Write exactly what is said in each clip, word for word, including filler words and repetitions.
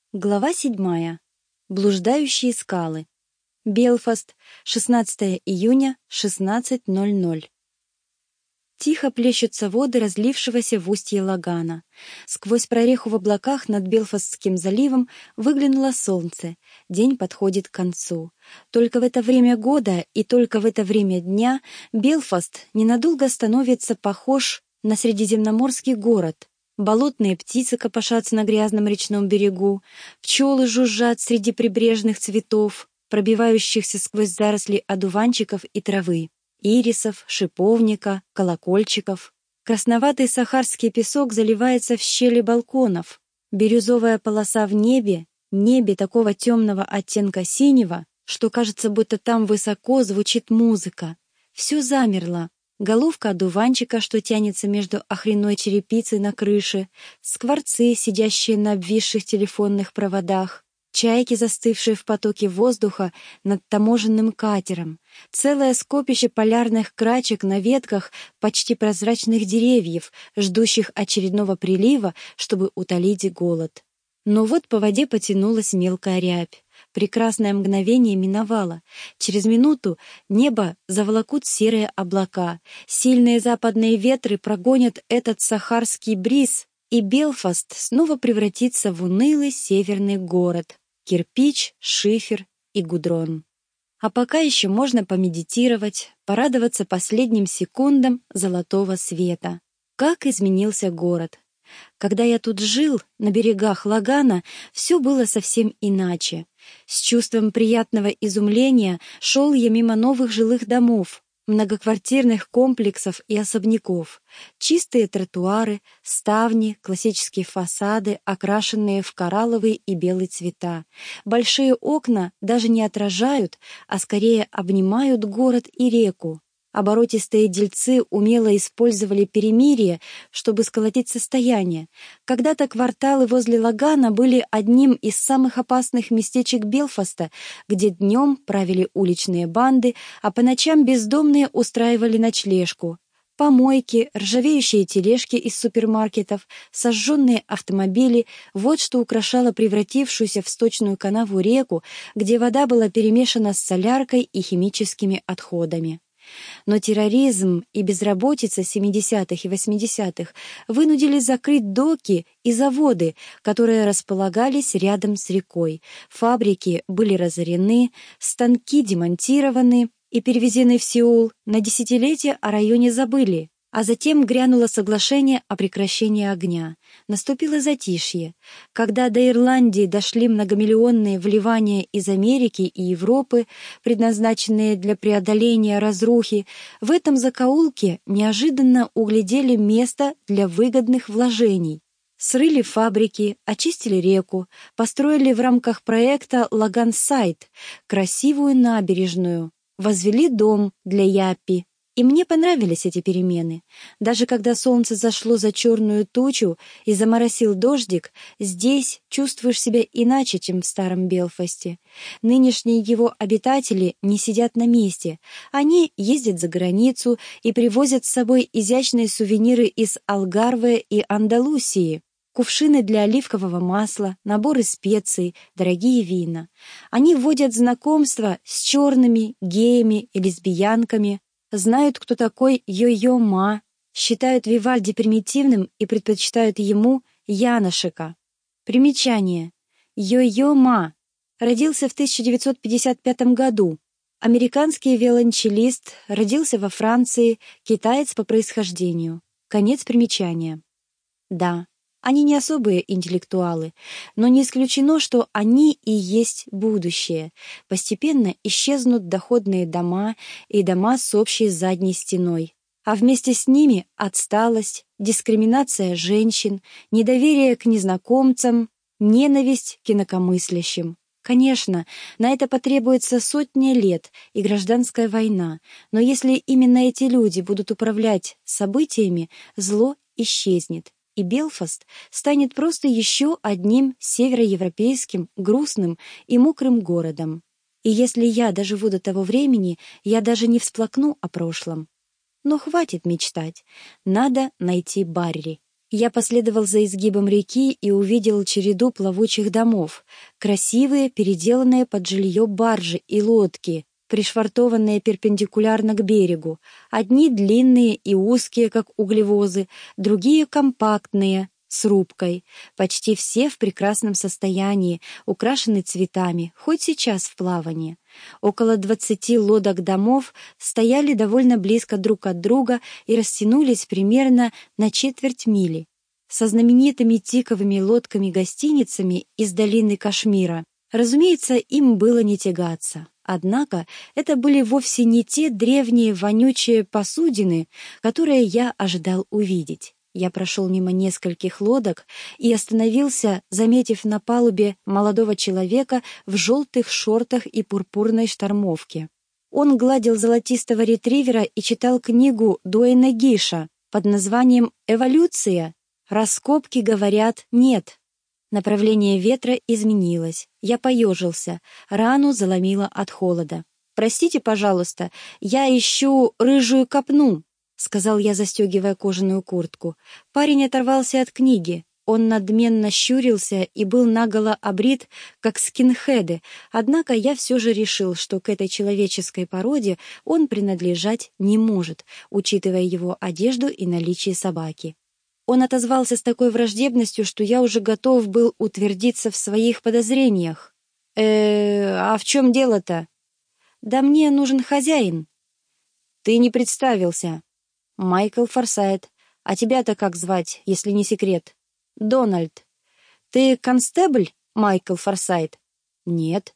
Глава седьмая. Блуждающие скалы. Белфаст, шестнадцатое июня, шестнадцать ноль ноль. Тихо плещутся воды разлившегося в устье лагана. Сквозь прореху в облаках над Белфастским заливом выглянуло солнце. День подходит к концу. Только в это время года и только в это время дня Белфаст ненадолго становится похож на средиземноморский город. Болотные птицы копошатся на грязном речном берегу, пчелы жужжат среди прибрежных цветов, пробивающихся сквозь заросли одуванчиков и травы, ирисов, шиповника, колокольчиков. Красноватый сахарский песок заливается в щели балконов. Бирюзовая полоса в небе, небе такого темного оттенка синего, что кажется, будто там высоко звучит музыка. Все замерло. Головка одуванчика, что тянется между охряной черепицей на крыше, скворцы, сидящие на обвисших телефонных проводах, чайки, застывшие в потоке воздуха над таможенным катером, целое скопище полярных крачек на ветках почти прозрачных деревьев, ждущих очередного прилива, чтобы утолить голод. Но вот по воде потянулась мелкая рябь. Прекрасное мгновение миновало. Через минуту небо заволокут серые облака. Сильные западные ветры прогонят этот сахарский бриз, и Белфаст снова превратится в унылый северный город. Кирпич, шифер и гудрон. А пока еще можно помедитировать, порадоваться последним секундам золотого света. Как изменился город! Когда я тут жил, на берегах лагана, все было совсем иначе. С чувством приятного изумления шел я мимо новых жилых домов, многоквартирных комплексов и особняков. Чистые тротуары, ставни, классические фасады, окрашенные в коралловый и белый цвета. Большие окна даже не отражают, а скорее обнимают город и реку. Оборотистые дельцы умело использовали перемирие, чтобы сколотить состояние. Когда-то кварталы возле лагана были одним из самых опасных местечек Белфаста, где днем правили уличные банды, а по ночам бездомные устраивали ночлежку. Помойки, ржавеющие тележки из супермаркетов, сожженные автомобили — вот что украшало превратившуюся в сточную канаву реку, где вода была перемешана с соляркой и химическими отходами. Но терроризм и безработица семидесятых и восьмидесятых вынудили закрыть доки и заводы, которые располагались рядом с рекой. Фабрики были разорены, станки демонтированы и перевезены в Сеул. На десятилетия о районе забыли. А затем грянуло соглашение о прекращении огня. Наступило затишье. Когда до Ирландии дошли многомиллионные вливания из Америки и Европы, предназначенные для преодоления разрухи, в этом закоулке неожиданно углядели место для выгодных вложений. Срыли фабрики, очистили реку, построили в рамках проекта «Лаган-Сайд» красивую набережную, возвели дом для Яппи. И мне понравились эти перемены. Даже когда солнце зашло за черную тучу и заморосил дождик, здесь чувствуешь себя иначе, чем в старом Белфасте. Нынешние его обитатели не сидят на месте. Они ездят за границу и привозят с собой изящные сувениры из Алгарве и Андалусии. Кувшины для оливкового масла, наборы специй, дорогие вина. Они вводят знакомства с черными, геями и лесбиянками, знают, кто такой Йо-Йо Ма, считают Вивальди примитивным и предпочитают ему Яношека. Примечание. Йо-Йо Ма родился в тысяча девятьсот пятьдесят пятом году. Американский виолончелист, родился во Франции, китаец по происхождению. Конец примечания. Да, они не особые интеллектуалы, но не исключено, что они и есть будущее. Постепенно исчезнут доходные дома и дома с общей задней стеной. А вместе с ними отсталость, дискриминация женщин, недоверие к незнакомцам, ненависть к инакомыслящим. Конечно, на это потребуется сотни лет и гражданская война, но если именно эти люди будут управлять событиями, зло исчезнет. И Белфаст станет просто еще одним североевропейским, грустным и мокрым городом. И если я доживу до того времени, я даже не всплакну о прошлом. Но хватит мечтать. Надо найти Барри. Я последовал за изгибом реки и увидел череду плавучих домов, красивые, переделанные под жилье баржи и лодки, пришвартованные перпендикулярно к берегу. Одни длинные и узкие, как углевозы, другие компактные, с рубкой. Почти все в прекрасном состоянии, украшены цветами, хоть сейчас в плавании. Около двадцати лодок домов стояли довольно близко друг от друга и растянулись примерно на четверть мили. Со знаменитыми тиковыми лодками-гостиницами из долины Кашмира, разумеется, им было не тягаться. Однако это были вовсе не те древние вонючие посудины, которые я ожидал увидеть. Я прошел мимо нескольких лодок и остановился, заметив на палубе молодого человека в желтых шортах и пурпурной штормовке. Он гладил золотистого ретривера и читал книгу Дуэйна Гиша под названием «Эволюция». Раскопки говорят «нет». Направление ветра изменилось. Я поежился, рану заломило от холода. «Простите, пожалуйста, я ищу рыжую копну», — сказал я, застегивая кожаную куртку. Парень оторвался от книги. Он надменно щурился и был наголо обрит, как скинхеды, однако я все же решил, что к этой человеческой породе он принадлежать не может, учитывая его одежду и наличие собаки. Он отозвался с такой враждебностью, что я уже готов был утвердиться в своих подозрениях. «Э, а в чем дело-то?» «Да мне нужен хозяин». «Ты не представился». «Майкл Форсайт. А тебя-то как звать, если не секрет?» «Дональд». «Ты констебль, Майкл Форсайт?» «Нет».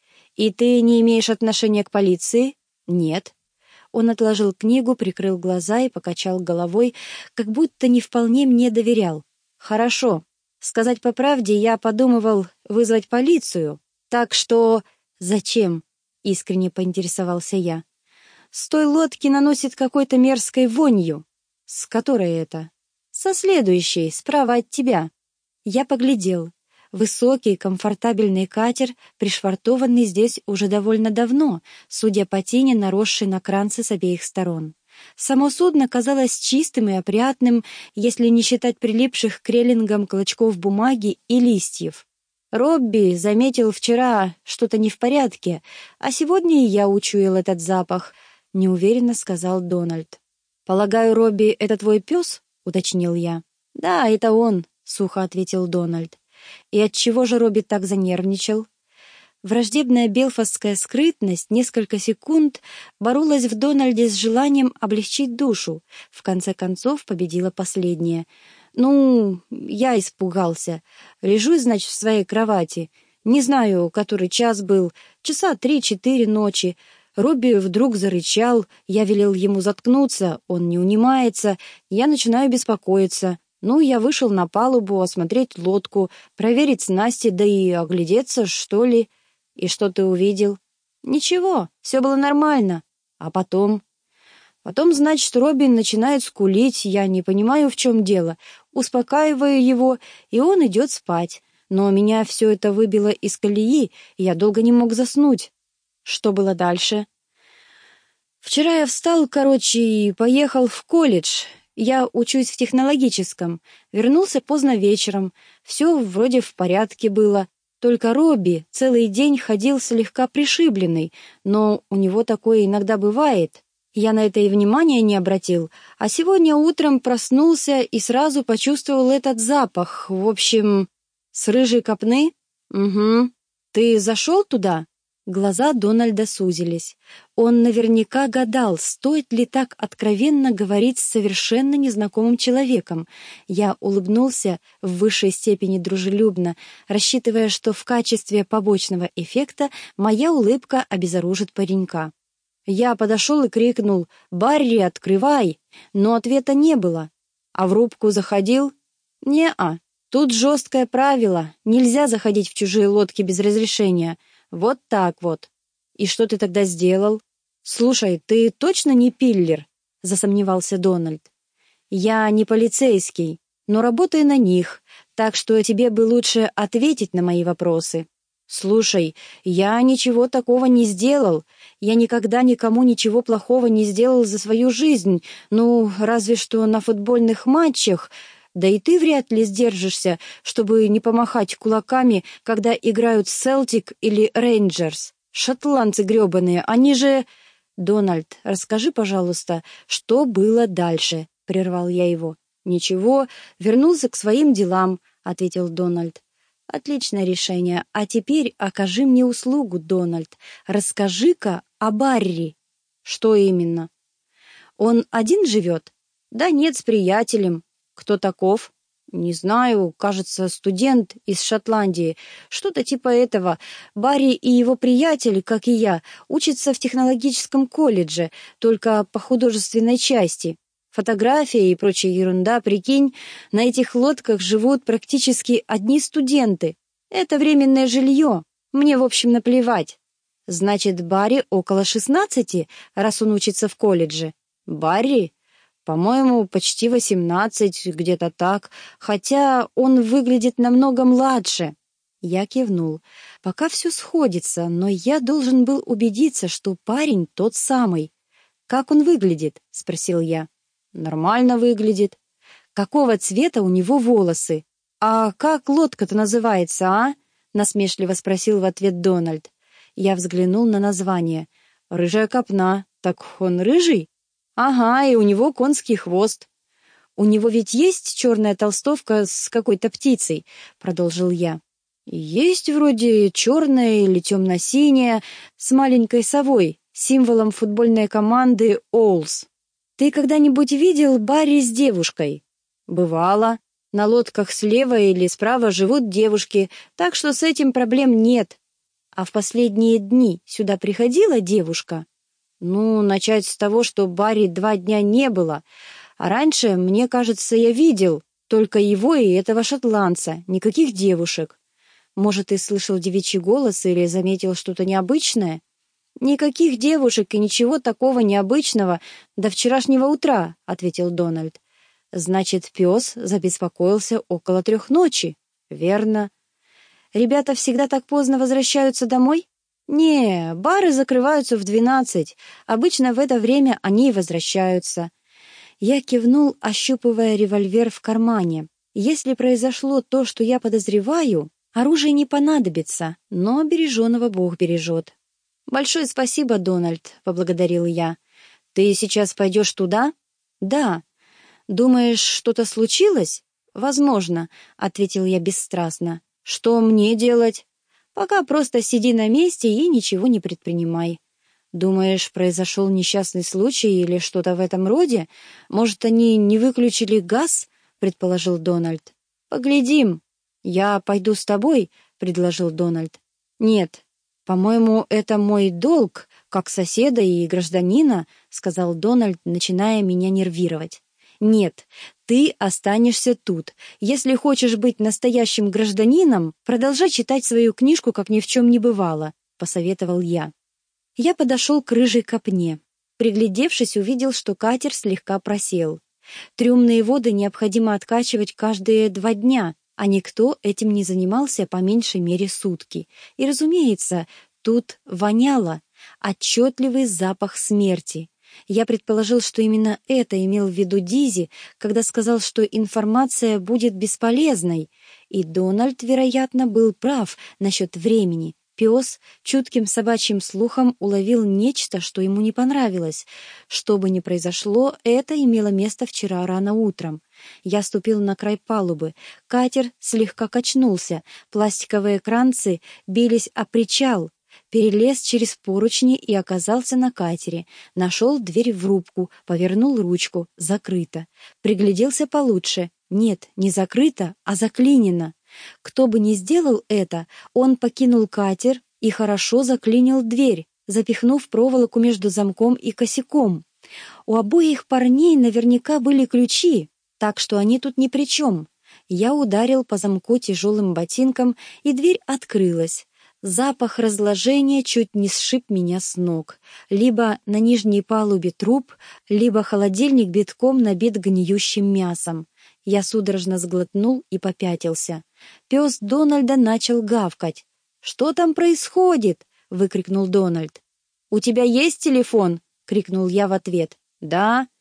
«И ты не имеешь отношения к полиции?» «Нет». Он отложил книгу, прикрыл глаза и покачал головой, как будто не вполне мне доверял. «Хорошо. Сказать по правде, я подумывал вызвать полицию. Так что...» «Зачем?» — искренне поинтересовался я. «С той лодки наносит какой-то мерзкой вонью». «С которой это?» «Со следующей, справа от тебя». Я поглядел. Высокий, комфортабельный катер, пришвартованный здесь уже довольно давно, судя по тени, наросшей на кранце с обеих сторон. Само судно казалось чистым и опрятным, если не считать прилипших к релингам клочков бумаги и листьев. «Робби заметил вчера что-то не в порядке, а сегодня и я учуял этот запах», — неуверенно сказал Дональд. «Полагаю, Робби — это твой пес?» — уточнил я. «Да, это он», — сухо ответил Дональд. «И отчего же Робби так занервничал?» Враждебная белфастская скрытность несколько секунд боролась в Дональде с желанием облегчить душу. В конце концов победила последняя. «Ну, я испугался. Лежу, значит, в своей кровати. Не знаю, который час был, часа три-четыре ночи. Робби вдруг зарычал, я велел ему заткнуться, он не унимается, я начинаю беспокоиться. Ну, я вышел на палубу осмотреть лодку, проверить снасти, да и оглядеться, что ли. И что ты увидел? Ничего, все было нормально. А потом? Потом, значит, Робин начинает скулить, я не понимаю, в чем дело. Успокаиваю его, и он идет спать. Но меня все это выбило из колеи, и я долго не мог заснуть. Что было дальше? Вчера я встал, короче, и поехал в колледж. Я учусь в технологическом. Вернулся поздно вечером. Все вроде в порядке было. Только Робби целый день ходил слегка пришибленный, но у него такое иногда бывает. Я на это и внимания не обратил, а сегодня утром проснулся и сразу почувствовал этот запах. В общем, с рыжей копны? Угу. Ты зашел туда? Глаза Дональда сузились. Он наверняка гадал, стоит ли так откровенно говорить с совершенно незнакомым человеком. Я улыбнулся в высшей степени дружелюбно, рассчитывая, что в качестве побочного эффекта моя улыбка обезоружит паренька. Я подошел и крикнул «Барри, открывай!», но ответа не было. А в рубку заходил? Не-а. Тут жесткое правило, нельзя заходить в чужие лодки без разрешения. Вот так вот. И что ты тогда сделал? Слушай, ты точно не пиллер? Засомневался Дональд. Я не полицейский, но работаю на них, так что тебе бы лучше ответить на мои вопросы. Слушай, я ничего такого не сделал. Я никогда никому ничего плохого не сделал за свою жизнь. Ну, разве что на футбольных матчах. Да и ты вряд ли сдержишься, чтобы не помахать кулаками, когда играют Селтик или Рейнджерс. Шотландцы гребаные, они же... «Дональд, расскажи, пожалуйста, что было дальше?» — прервал я его. «Ничего, вернулся к своим делам», — ответил Дональд. «Отличное решение. А теперь окажи мне услугу, Дональд. Расскажи-ка о Барри». «Что именно?» «Он один живет?» «Да нет, с приятелем». «Кто таков?» «Не знаю, кажется, студент из Шотландии. Что-то типа этого. Барри и его приятель, как и я, учатся в технологическом колледже, только по художественной части. Фотография и прочая ерунда, прикинь, на этих лодках живут практически одни студенты. Это временное жилье. Мне, в общем, наплевать». «Значит, Барри около шестнадцати, раз он учится в колледже?» «Барри? По-моему, почти восемнадцать, где-то так, хотя он выглядит намного младше». Я кивнул. Пока все сходится, но я должен был убедиться, что парень тот самый. «Как он выглядит?» — спросил я. «Нормально выглядит». «Какого цвета у него волосы?» «А как лодка-то называется, а?» — насмешливо спросил в ответ Дональд. Я взглянул на название. «Рыжая копна». «Так он рыжий?» «Ага, и у него конский хвост». «У него ведь есть черная толстовка с какой-то птицей?» — продолжил я. «Есть вроде черная или темно-синяя, с маленькой совой, символом футбольной команды «Оулс». Ты когда-нибудь видел Барри с девушкой?» «Бывало. На лодках слева или справа живут девушки, так что с этим проблем нет». «А в последние дни сюда приходила девушка?» «Ну, начать с того, что Барри два дня не было. А раньше, мне кажется, я видел только его и этого шотландца, никаких девушек». «Может, ты слышал девичий голос или заметил что-то необычное?» «Никаких девушек и ничего такого необычного до вчерашнего утра», — ответил Дональд. «Значит, пес забеспокоился около трех ночи». «Верно». «Ребята всегда так поздно возвращаются домой?» «Не, бары закрываются в двенадцать. Обычно в это время они и возвращаются». Я кивнул, ощупывая револьвер в кармане. «Если произошло то, что я подозреваю, оружие не понадобится, но береженого Бог бережет». «Большое спасибо, Дональд», — поблагодарил я. «Ты сейчас пойдешь туда?» «Да». «Думаешь, что-то случилось?» «Возможно», — ответил я бесстрастно. «Что мне делать?» «Пока просто сиди на месте и ничего не предпринимай». «Думаешь, произошел несчастный случай или что-то в этом роде? Может, они не выключили газ?» — предположил Дональд. «Поглядим». «Я пойду с тобой», — предложил Дональд. «Нет, по-моему, это мой долг, как соседа и гражданина», — сказал Дональд, начиная меня нервировать. «Нет, ты останешься тут. Если хочешь быть настоящим гражданином, продолжай читать свою книжку, как ни в чем не бывало», — посоветовал я. Я подошел к рыжей копне. Приглядевшись, увидел, что катер слегка просел. Трюмные воды необходимо откачивать каждые два дня, а никто этим не занимался по меньшей мере сутки. И, разумеется, тут воняло, отчетливый запах смерти. Я предположил, что именно это имел в виду Дизи, когда сказал, что информация будет бесполезной, и Дональд, вероятно, был прав насчет времени. Пес чутким собачьим слухом уловил нечто, что ему не понравилось. Что бы ни произошло, это имело место вчера рано утром. Я ступил на край палубы. Катер слегка качнулся, пластиковые кранцы бились о причал. Перелез через поручни и оказался на катере. Нашел дверь в рубку, повернул ручку. Закрыто. Пригляделся получше. Нет, не закрыто, а заклинено. Кто бы ни сделал это, он покинул катер и хорошо заклинил дверь, запихнув проволоку между замком и косяком. У обоих парней наверняка были ключи, так что они тут ни при чем. Я ударил по замку тяжелым ботинком, и дверь открылась. Запах разложения чуть не сшиб меня с ног. Либо на нижней палубе труп, либо холодильник битком набит гниющим мясом. Я судорожно сглотнул и попятился. Пес Дональда начал гавкать. «Что там происходит?» — выкрикнул Дональд. «У тебя есть телефон?» — крикнул я в ответ. «Да».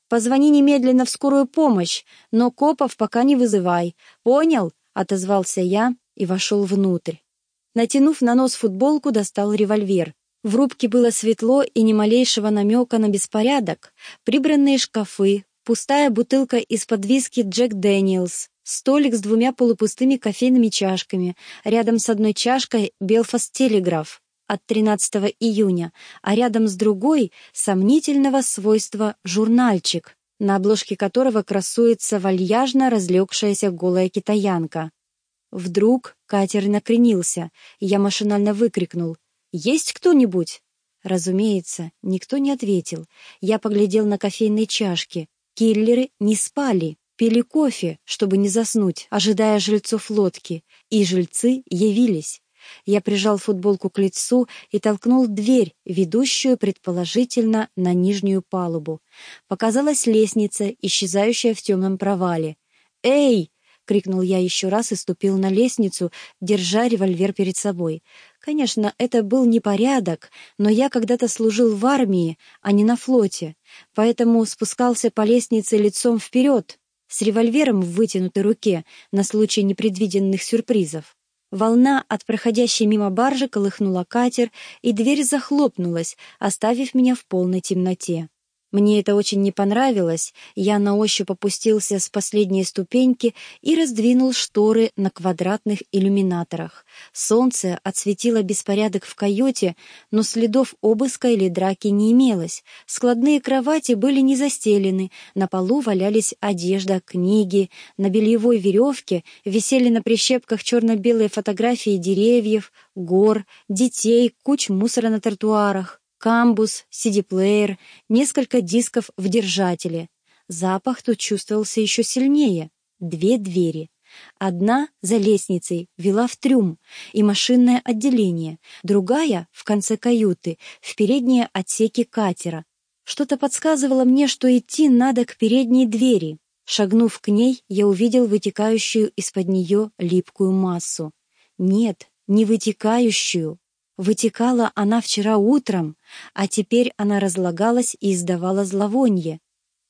Позвони немедленно в скорую помощь, но копов пока не вызывай. Понял?» — отозвался я и вошел внутрь. Натянув на нос футболку, достал револьвер. В рубке было светло и ни малейшего намека на беспорядок. Прибранные шкафы, пустая бутылка из-под виски Джек Дэниелс, столик с двумя полупустыми кофейными чашками, рядом с одной чашкой Белфаст Телеграф от тринадцатого июня, а рядом с другой сомнительного свойства журнальчик, на обложке которого красуется вальяжно разлегшаяся голая китаянка. Вдруг катер накренился, и я машинально выкрикнул: «Есть кто-нибудь?» Разумеется, никто не ответил. Я поглядел на кофейные чашки. Киллеры не спали, пили кофе, чтобы не заснуть, ожидая жильцов лодки, и жильцы явились. Я прижал футболку к лицу и толкнул дверь, ведущую, предположительно, на нижнюю палубу. Показалась лестница, исчезающая в темном провале. «Эй!» — крикнул я еще раз и ступил на лестницу, держа револьвер перед собой. Конечно, это был непорядок, но я когда-то служил в армии, а не на флоте, поэтому спускался по лестнице лицом вперед, с револьвером в вытянутой руке на случай непредвиденных сюрпризов. Волна от проходящей мимо баржи колыхнула катер, и дверь захлопнулась, оставив меня в полной темноте. Мне это очень не понравилось, я на ощупь опустился с последней ступеньки и раздвинул шторы на квадратных иллюминаторах. Солнце осветило беспорядок в каюте, но следов обыска или драки не имелось. Складные кровати были не застелены, на полу валялись одежда, книги, на бельевой веревке висели на прищепках черно-белые фотографии деревьев, гор, детей, куч мусора на тротуарах. Камбус, си ди-плеер, несколько дисков в держателе. Запах тут чувствовался еще сильнее. Две двери. Одна за лестницей вела в трюм и машинное отделение, другая — в конце каюты, в передние отсеки катера. Что-то подсказывало мне, что идти надо к передней двери. Шагнув к ней, я увидел вытекающую из-под нее липкую массу. Нет, не вытекающую. Вытекала она вчера утром, а теперь она разлагалась и издавала зловонье.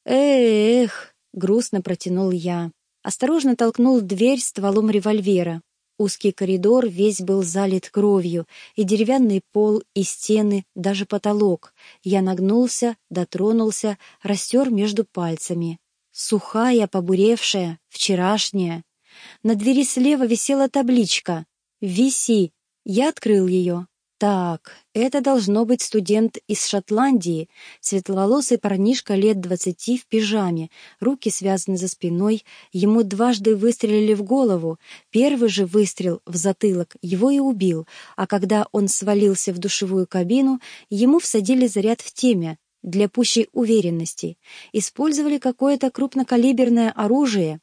«Эх!» — грустно протянул я. Осторожно толкнул дверь стволом револьвера. Узкий коридор весь был залит кровью, и деревянный пол, и стены, даже потолок. Я нагнулся, дотронулся, растер между пальцами. Сухая, побуревшая, вчерашняя. На двери слева висела табличка «Виси». Я открыл ее. Так, это должно быть студент из Шотландии, светловолосый парнишка лет двадцати в пижаме, руки связаны за спиной, ему дважды выстрелили в голову, первый же выстрел в затылок его и убил, а когда он свалился в душевую кабину, ему всадили заряд в темя, для пущей уверенности, использовали какое-то крупнокалиберное оружие.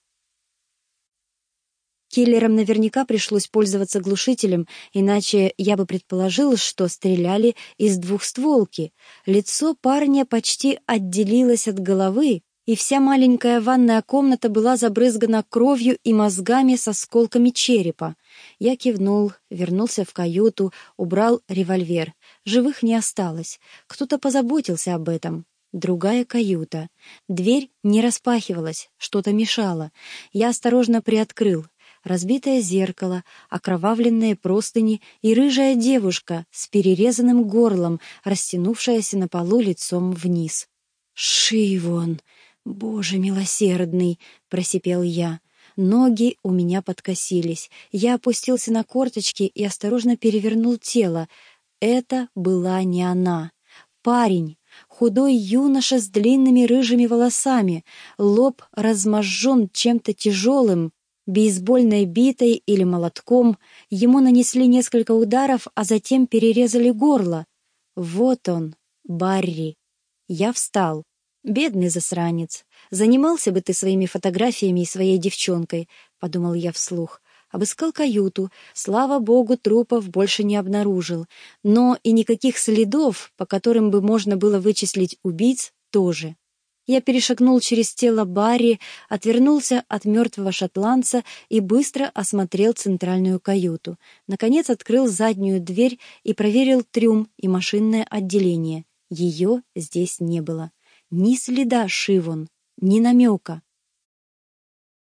Киллерам наверняка пришлось пользоваться глушителем, иначе я бы предположил, что стреляли из двухстволки. Лицо парня почти отделилось от головы, и вся маленькая ванная комната была забрызгана кровью и мозгами с осколками черепа. Я кивнул, вернулся в каюту, убрал револьвер. Живых не осталось. Кто-то позаботился об этом. Другая каюта. Дверь не распахивалась, что-то мешало. Я осторожно приоткрыл. Разбитое зеркало, окровавленные простыни и рыжая девушка с перерезанным горлом, растянувшаяся на полу лицом вниз. «Ши вон! Боже милосердный!» — просипел я. Ноги у меня подкосились. Я опустился на корточки и осторожно перевернул тело. Это была не она. Парень. Худой юноша с длинными рыжими волосами, лоб разможжен чем-то тяжелым, бейсбольной битой или молотком. Ему нанесли несколько ударов, а затем перерезали горло. Вот он, Барри. Я встал. «Бедный засранец. Занимался бы ты своими фотографиями и своей девчонкой», — подумал я вслух. Обыскал каюту. Слава богу, трупов больше не обнаружил. Но и никаких следов, по которым бы можно было вычислить убийц, тоже. Я перешагнул через тело Барри, отвернулся от мертвого шотландца и быстро осмотрел центральную каюту. Наконец открыл заднюю дверь и проверил трюм и машинное отделение. Ее здесь не было. Ни следа, Шивон, ни намека.